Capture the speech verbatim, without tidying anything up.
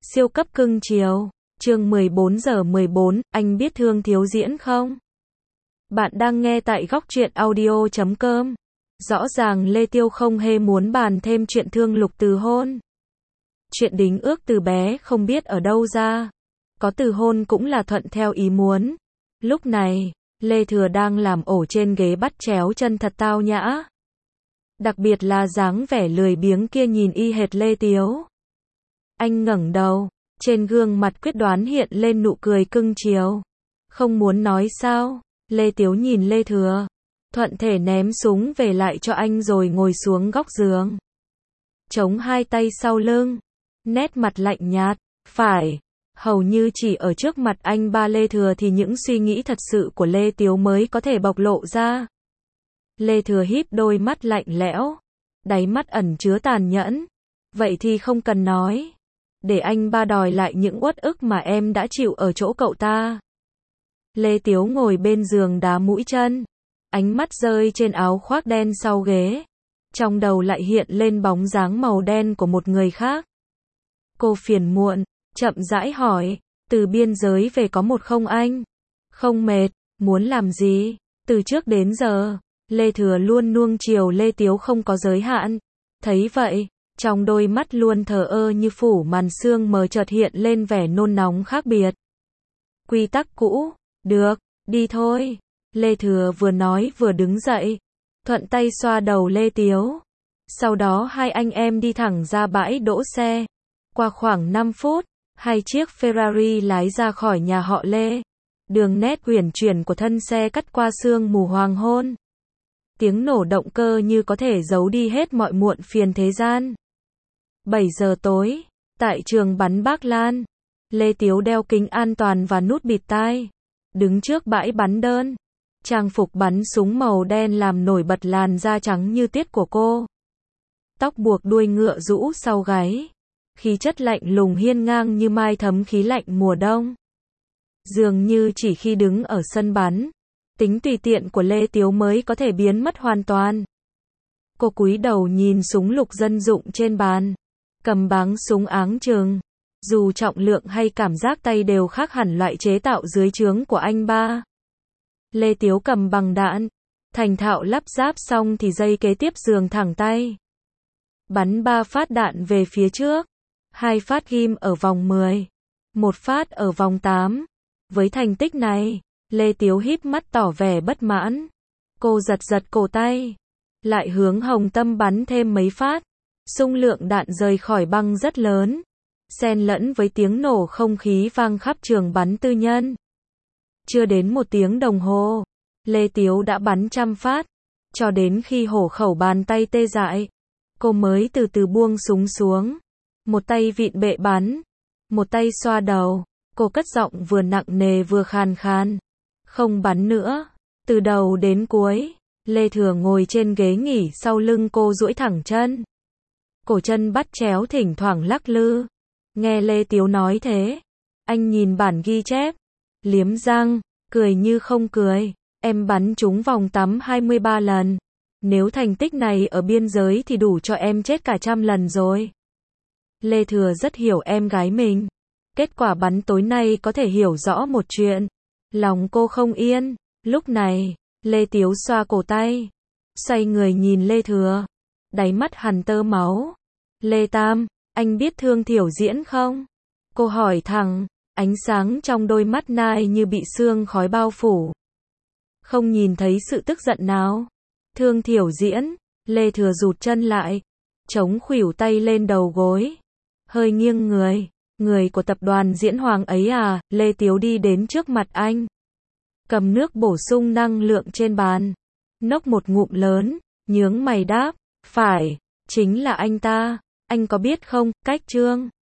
Siêu cấp cưng chiều. Chương mười bốn giờ mười bốn, anh biết Thương Thiếu Diễn không? Bạn đang nghe tại góc truyện audio chấm com. Rõ ràng Lê Tiêu không hề muốn bàn thêm chuyện Thương Lục từ hôn. Chuyện đính ước từ bé không biết ở đâu ra. Có từ hôn cũng là thuận theo ý muốn. Lúc này, Lê Thừa đang làm ổ trên ghế bắt chéo chân thật tao nhã. Đặc biệt là dáng vẻ lười biếng kia nhìn y hệt Lê Tiếu. Anh ngẩng đầu, trên gương mặt quyết đoán hiện lên nụ cười cưng chiều. Không muốn nói sao? Lê Tiếu nhìn Lê Thừa, thuận thể ném súng về lại cho anh rồi ngồi xuống góc giường. Chống hai tay sau lưng, nét mặt lạnh nhạt, phải, hầu như chỉ ở trước mặt anh ba Lê Thừa thì những suy nghĩ thật sự của Lê Tiếu mới có thể bộc lộ ra. Lê Thừa híp đôi mắt lạnh lẽo, đáy mắt ẩn chứa tàn nhẫn. Vậy thì không cần nói. Để anh ba đòi lại những uất ức mà em đã chịu ở chỗ cậu ta. Lê Tiếu ngồi bên giường đá mũi chân. Ánh mắt rơi trên áo khoác đen sau ghế. Trong đầu lại hiện lên bóng dáng màu đen của một người khác. Cô phiền muộn, chậm rãi hỏi, từ biên giới về có một không anh? Không mệt, muốn làm gì? Từ trước đến giờ, Lê Thừa luôn nuông chiều Lê Tiếu không có giới hạn. Thấy vậy, trong đôi mắt luôn thờ ơ như phủ màn sương mờ chợt hiện lên vẻ nôn nóng khác biệt. Quy tắc cũ, được, đi thôi. Lê Thừa vừa nói vừa đứng dậy, thuận tay xoa đầu Lê Tiếu. Sau đó hai anh em đi thẳng ra bãi đỗ xe. Qua khoảng năm phút, hai chiếc Ferrari lái ra khỏi nhà họ Lê. Đường nét uyển chuyển của thân xe cắt qua sương mù hoàng hôn. Tiếng nổ động cơ như có thể giấu đi hết mọi muộn phiền thế gian. bảy giờ tối, tại trường bắn Bác Lan, Lê Tiếu đeo kính an toàn và nút bịt tai, đứng trước bãi bắn đơn. Trang phục bắn súng màu đen làm nổi bật làn da trắng như tiết của cô. Tóc buộc đuôi ngựa rũ sau gáy, khí chất lạnh lùng hiên ngang như mai thấm khí lạnh mùa đông. Dường như chỉ khi đứng ở sân bắn, tính tùy tiện của Lê Tiếu mới có thể biến mất hoàn toàn. Cô cúi đầu nhìn súng lục dân dụng trên bàn, cầm báng súng áng chừng. Dù trọng lượng hay cảm giác tay đều khác hẳn loại chế tạo dưới trướng của anh ba. Lê Tiếu cầm bằng đạn, thành thạo lắp ráp xong thì giây kế tiếp giường thẳng tay. Bắn ba phát đạn về phía trước, hai phát ghim ở vòng mười, một phát ở vòng tám. Với thành tích này, Lê Tiếu híp mắt tỏ vẻ bất mãn. Cô giật giật cổ tay, lại hướng hồng tâm bắn thêm mấy phát. Xung lượng đạn rời khỏi băng rất lớn, xen lẫn với tiếng nổ không khí vang khắp trường bắn tư nhân. Chưa đến một tiếng đồng hồ, Lê Tiếu đã bắn trăm phát, cho đến khi hổ khẩu bàn tay tê dại, cô mới từ từ buông súng xuống. Một tay vịn bệ bắn, một tay xoa đầu, cô cất giọng vừa nặng nề vừa khàn khàn. Không bắn nữa. Từ đầu đến cuối, Lê Thừa ngồi trên ghế nghỉ sau lưng cô duỗi thẳng chân. Cổ chân bắt chéo thỉnh thoảng lắc lư. Nghe Lê Tiếu nói thế, anh nhìn bản ghi chép, liếm răng, cười như không cười. Em bắn trúng vòng tắm hai mươi ba lần. Nếu thành tích này ở biên giới thì đủ cho em chết cả trăm lần rồi. Lê Thừa rất hiểu em gái mình. Kết quả bắn tối nay có thể hiểu rõ một chuyện. Lòng cô không yên. Lúc này, Lê Tiếu xoa cổ tay, xoay người nhìn Lê Thừa, đáy mắt hằn tơ máu. Lê Tam, anh biết Thương Thiểu Diễn không? Cô hỏi thẳng, ánh sáng trong đôi mắt nai như bị sương khói bao phủ. Không nhìn thấy sự tức giận nào. Thương Thiểu Diễn, Lê Thừa rụt chân lại, chống khuỷu tay lên đầu gối, hơi nghiêng người. Người của tập đoàn Diễn Hoàng ấy à? Lê Tiếu đi đến trước mặt anh, cầm nước bổ sung năng lượng trên bàn, nốc một ngụm lớn, nhướng mày đáp, phải, chính là anh ta. Anh có biết không, Cách Trương,